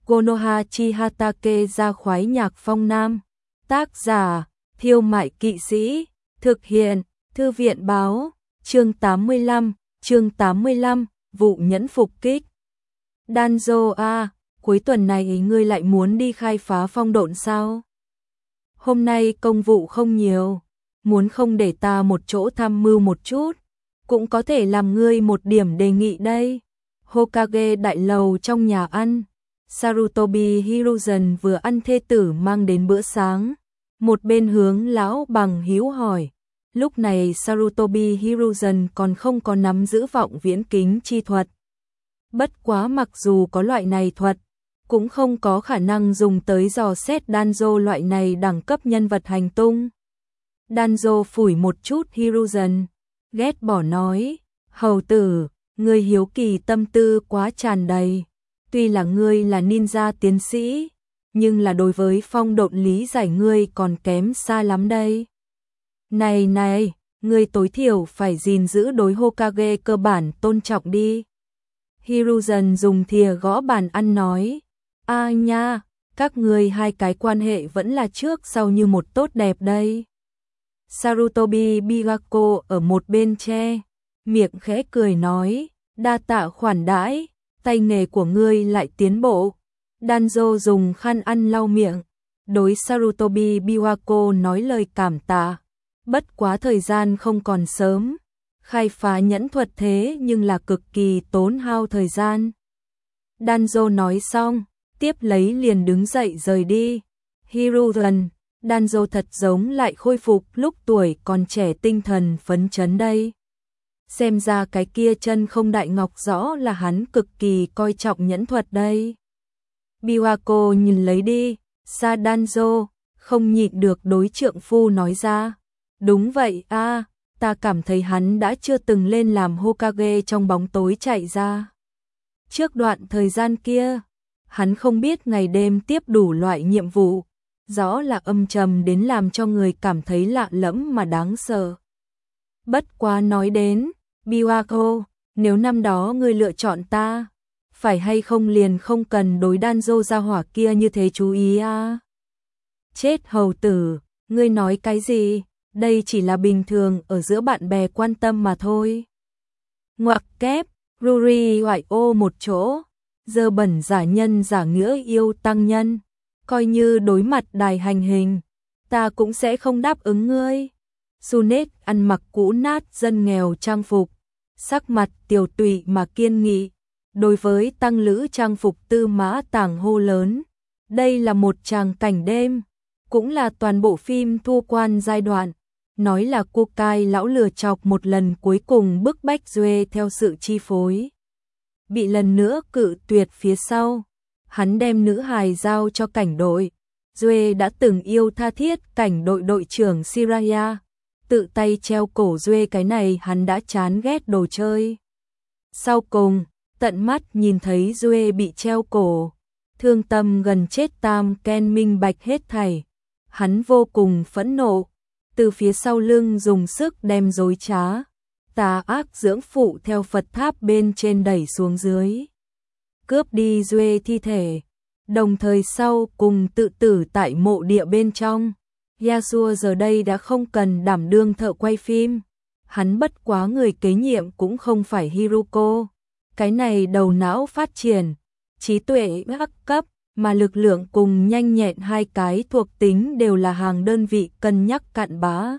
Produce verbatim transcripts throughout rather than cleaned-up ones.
Konoha Chihatake ra khoái nhạc phong nam. Tác giả, Thiêu Mại Kỵ Sĩ. Thực hiện, Thư viện báo. Chương tám mươi lăm, chương tám mươi lăm, vụ nhẫn phục kích. Danzo a, cuối tuần này ngươi lại muốn đi khai phá phong độn sao? Hôm nay công vụ không nhiều, muốn không để ta một chỗ tham mưu một chút, cũng có thể làm ngươi một điểm đề nghị đây. Hokage đại lầu trong nhà ăn, Sarutobi Hiruzen vừa ăn thê tử mang đến bữa sáng, một bên hướng lão bằng hữu hỏi. Lúc này Sarutobi Hiruzen còn không có nắm giữ vọng viễn kính chi thuật. Bất quá mặc dù có loại này thuật, cũng không có khả năng dùng tới dò xét Danzo loại này đẳng cấp nhân vật hành tung. Danzo phủi một chút Hiruzen, ghét bỏ nói, hầu tử, ngươi hiếu kỳ tâm tư quá tràn đầy. Tuy là ngươi là ninja tiến sĩ, nhưng là đối với phong độn lý giải ngươi còn kém xa lắm đây. Này này, ngươi tối thiểu phải gìn giữ đối Hokage cơ bản tôn trọng đi. Hiruzen dùng thìa gõ bàn ăn nói, a nha, các ngươi hai cái quan hệ vẫn là trước sau như một tốt đẹp đây. Sarutobi Bigako ở một bên che, miệng khẽ cười nói, đa tạ khoản đãi, tay nghề của ngươi lại tiến bộ. Danzo dùng khăn ăn lau miệng, đối Sarutobi Bigako nói lời cảm tạ. Bất quá thời gian không còn sớm, khai phá nhẫn thuật thế nhưng là cực kỳ tốn hao thời gian. Danzo nói xong, tiếp lấy liền đứng dậy rời đi. Hiruzen, Danzo thật giống lại khôi phục lúc tuổi còn trẻ tinh thần phấn chấn đây. Xem ra cái kia chân không đại ngọc rõ là hắn cực kỳ coi trọng nhẫn thuật đây. Biwako nhìn lấy đi, xa Danzo, không nhịn được đối trượng phu nói ra. Đúng vậy a, à, ta cảm thấy hắn đã chưa từng lên làm Hokage trong bóng tối chạy ra. Trước đoạn thời gian kia, hắn không biết ngày đêm tiếp đủ loại nhiệm vụ, rõ là âm trầm đến làm cho người cảm thấy lạ lẫm mà đáng sợ. Bất quá nói đến, Biwako, nếu năm đó ngươi lựa chọn ta, phải hay không liền không cần đối Danzo gia hỏa kia như thế chú ý a. À? Chết hầu tử, ngươi nói cái gì? Đây chỉ là bình thường ở giữa bạn bè quan tâm mà thôi. Ngoặc kép, Ruri ngoại ô một chỗ, dơ bẩn giả nhân giả nghĩa yêu tăng nhân, coi như đối mặt đài hành hình, ta cũng sẽ không đáp ứng ngươi. Sunet ăn mặc cũ nát dân nghèo trang phục, sắc mặt tiểu tụy mà kiên nghị, đối với tăng lữ trang phục tư mã tàng hô lớn. Đây là một tràng cảnh đêm, cũng là toàn bộ phim thu quan giai đoạn. Nói là Kukai lão lừa chọc một lần cuối cùng bức bách Duê theo sự chi phối. Bị lần nữa cự tuyệt phía sau, hắn đem nữ hài giao cho cảnh đội. Duê đã từng yêu tha thiết cảnh đội đội trưởng Shiraya, tự tay treo cổ Duê, cái này hắn đã chán ghét đồ chơi. Sau cùng, tận mắt nhìn thấy Duê bị treo cổ, thương tâm gần chết Tam Ken minh bạch hết thảy. Hắn vô cùng phẫn nộ. Từ phía sau lưng dùng sức đem dối trá, tà ác dưỡng phụ theo Phật tháp bên trên đẩy xuống dưới. Cướp đi Duê thi thể, đồng thời sau cùng tự tử tại mộ địa bên trong. Yasuo giờ đây đã không cần đảm đương thợ quay phim. Hắn bất quá người kế nhiệm cũng không phải Hiruko. Cái này đầu não phát triển, trí tuệ hắc cấp, mà lực lượng cùng nhanh nhẹn hai cái thuộc tính đều là hàng đơn vị cân nhắc cặn bã.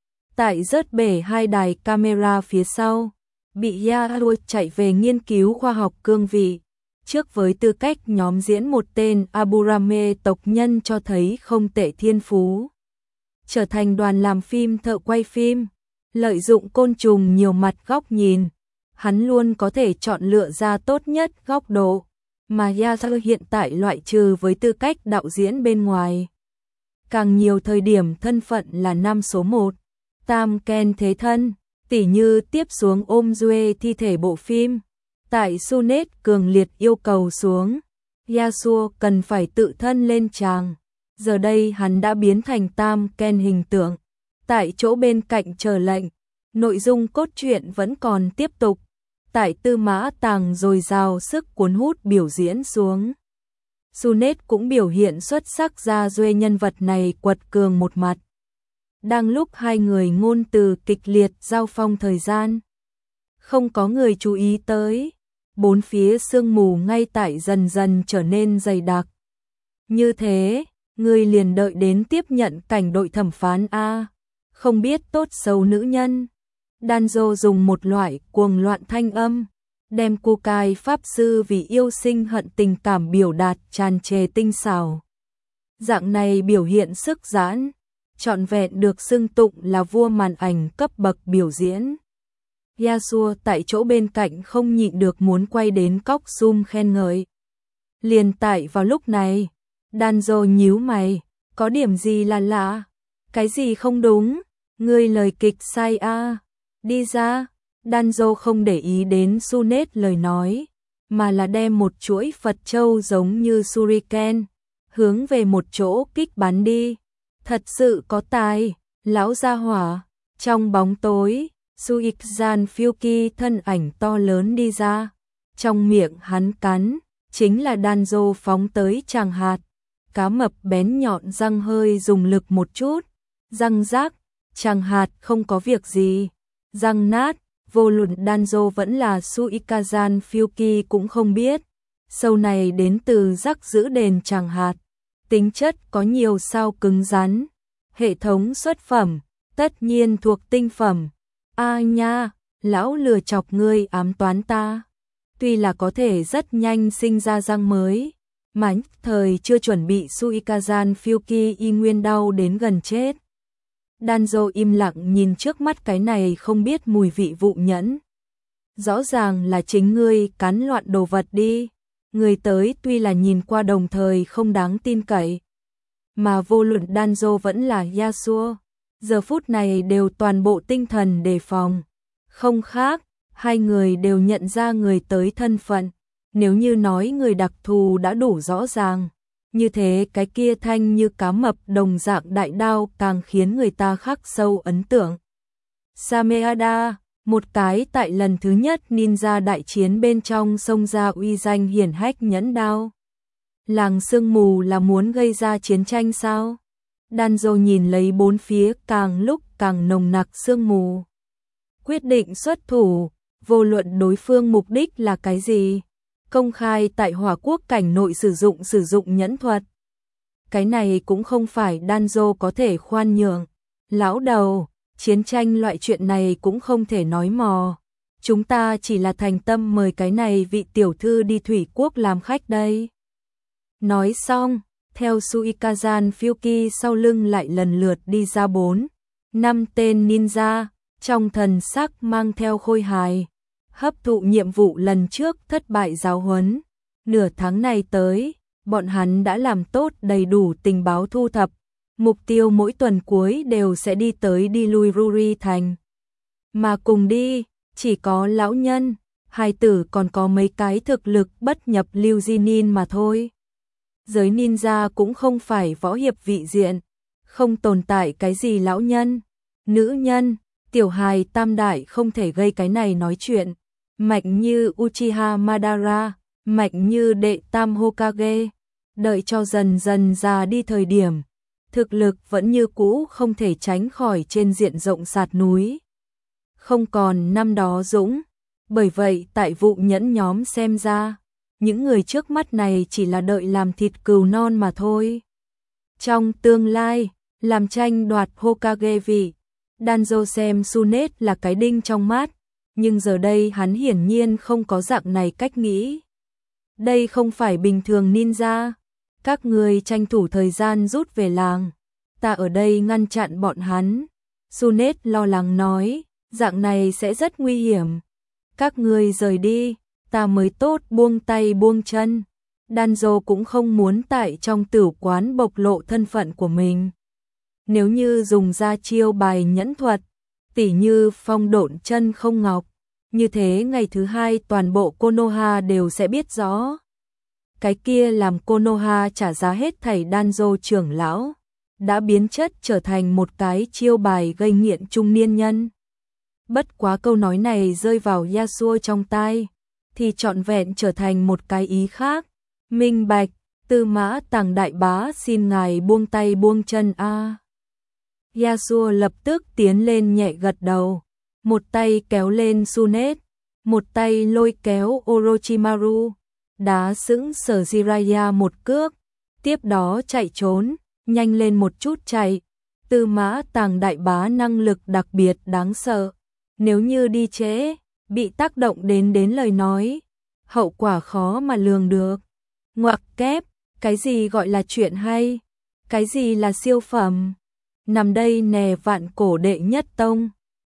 Tại rớt bể hai đài camera phía sau, bị Yasuo chạy về nghiên cứu khoa học cương vị, trước với tư cách nhóm diễn một tên Aburame tộc nhân cho thấy không tệ thiên phú. Trở thành đoàn làm phim thợ quay phim, lợi dụng côn trùng nhiều mặt góc nhìn, hắn luôn có thể chọn lựa ra tốt nhất góc độ. Mà Yasuo hiện tại loại trừ với tư cách đạo diễn bên ngoài. Càng nhiều thời điểm thân phận là nam số một, Tam Ken thế thân, tỉ như tiếp xuống ôm Duê thi thể bộ phim. Tại Sunet cường liệt yêu cầu xuống, Yasuo cần phải tự thân lên tràng. Giờ đây hắn đã biến thành Tam Ken hình tượng, tại chỗ bên cạnh chờ lệnh. Nội dung cốt truyện vẫn còn tiếp tục. Tại tư mã tàng dồi dào sức cuốn hút biểu diễn xuống. Sunet cũng biểu hiện xuất sắc ra duê nhân vật này quật cường một mặt. Đang lúc hai người ngôn từ kịch liệt giao phong thời gian, không có người chú ý tới, bốn phía sương mù ngay tại dần dần trở nên dày đặc. Như thế, người liền đợi đến tiếp nhận cảnh đội thẩm phán a, không biết tốt xấu nữ nhân. Danzo dùng một loại cuồng loạn thanh âm, đem Kukai pháp sư vì yêu sinh hận tình cảm biểu đạt tràn trề tinh xảo. Dạng này biểu hiện sức giãn, trọn vẹn được xưng tụng là vua màn ảnh cấp bậc biểu diễn. Yasuo tại chỗ bên cạnh không nhịn được muốn quay đến cóc zoom khen ngợi. Liền tại vào lúc này, Danzo nhíu mày, có điểm gì là lạ? Cái gì không đúng? Ngươi lời kịch sai a, đi ra. Danzo không để ý đến Sunet lời nói, mà là đem một chuỗi Phật châu giống như Shuriken, hướng về một chỗ kích bắn đi. Thật sự có tài, lão gia hỏa. Trong bóng tối, Suikazan Fyuki thân ảnh to lớn đi ra. Trong miệng hắn cắn, chính là Danzo phóng tới tràng hạt. Cá mập bén nhọn răng hơi dùng lực một chút, răng rác, tràng hạt không có việc gì, răng nát. Vô luận Danzo vẫn là Suikazan Fyuki cũng không biết, sâu này đến từ rắc giữ đền tràng hạt, tính chất có nhiều sao cứng rắn, hệ thống xuất phẩm, tất nhiên thuộc tinh phẩm. A nha, lão lừa chọc ngươi ám toán ta, tuy là có thể rất nhanh sinh ra răng mới, mà thời chưa chuẩn bị Suikazan Fyuki y nguyên đau đến gần chết. Danzo im lặng nhìn trước mắt cái này không biết mùi vị vụ nhẫn. Rõ ràng là chính ngươi cắn loạn đồ vật đi. Người tới tuy là nhìn qua đồng thời không đáng tin cậy. Mà vô luận Danzo vẫn là Yasuo, giờ phút này đều toàn bộ tinh thần đề phòng. Không khác, hai người đều nhận ra người tới thân phận. Nếu như nói người đặc thù đã đủ rõ ràng, như thế cái kia thanh như cá mập đồng dạng đại đao càng khiến người ta khắc sâu ấn tượng. Sameada, một cái tại lần thứ nhất ninja đại chiến bên trong xông ra uy danh hiển hách nhẫn đao. Làng sương mù là muốn gây ra chiến tranh sao? Danzo nhìn lấy bốn phía càng lúc càng nồng nặc sương mù. Quyết định xuất thủ, vô luận đối phương mục đích là cái gì? Công khai tại Hỏa Quốc cảnh nội sử dụng sử dụng nhẫn thuật. Cái này cũng không phải Danzo có thể khoan nhượng. Lão đầu, chiến tranh loại chuyện này cũng không thể nói mò. Chúng ta chỉ là thành tâm mời cái này vị tiểu thư đi Thủy Quốc làm khách đây. Nói xong, theo Suikazan Fyuki sau lưng lại lần lượt đi ra bốn, năm tên ninja, trong thần sắc mang theo khôi hài. Hấp thụ nhiệm vụ lần trước thất bại giáo huấn. Nửa tháng này tới, bọn hắn đã làm tốt đầy đủ tình báo thu thập. Mục tiêu mỗi tuần cuối đều sẽ đi tới đi lui Ruri thành. Mà cùng đi, chỉ có lão nhân, hài tử còn có mấy cái thực lực bất nhập lưu Jinin mà thôi. Giới ninja cũng không phải võ hiệp vị diện, không tồn tại cái gì lão nhân, nữ nhân, tiểu hài tam đại không thể gây cái này nói chuyện. Mạnh như Uchiha Madara, mạnh như đệ tam Hokage, đợi cho dần dần già đi thời điểm, thực lực vẫn như cũ không thể tránh khỏi trên diện rộng sạt núi. Không còn năm đó dũng, bởi vậy tại vụ nhẫn nhóm xem ra, những người trước mắt này chỉ là đợi làm thịt cừu non mà thôi. Trong tương lai, làm tranh đoạt Hokage vị, Danzo xem Sunet là cái đinh trong mắt. Nhưng giờ đây hắn hiển nhiên không có dạng này cách nghĩ. Đây không phải bình thường ninja. Các người tranh thủ thời gian rút về làng. Ta ở đây ngăn chặn bọn hắn. Sunet lo lắng nói, dạng này sẽ rất nguy hiểm. Các người rời đi, ta mới tốt buông tay buông chân. Danzo cũng không muốn tại trong tử quán bộc lộ thân phận của mình. Nếu như dùng ra chiêu bài nhẫn thuật, tỉ như phong độn chân không ngọc, như thế ngày thứ hai toàn bộ Konoha đều sẽ biết rõ. Cái kia làm Konoha trả giá hết thảy Danzo trưởng lão, đã biến chất trở thành một cái chiêu bài gây nghiện trung niên nhân. Bất quá câu nói này rơi vào Yasuo trong tai, thì trọn vẹn trở thành một cái ý khác. Minh bạch, Tư Mã Tàng đại bá xin ngài buông tay buông chân a. Yasuo lập tức tiến lên nhẹ gật đầu, một tay kéo lên Sunet, một tay lôi kéo Orochimaru, đá sững Sở Jiraiya một cước, tiếp đó chạy trốn, nhanh lên một chút chạy. Tư Mã Tàng đại bá năng lực đặc biệt đáng sợ, nếu như đi trễ, bị tác động đến đến lời nói, hậu quả khó mà lường được. Ngoặc kép, cái gì gọi là chuyện hay? Cái gì là siêu phẩm? Nằm đây nè vạn cổ đệ nhất tông.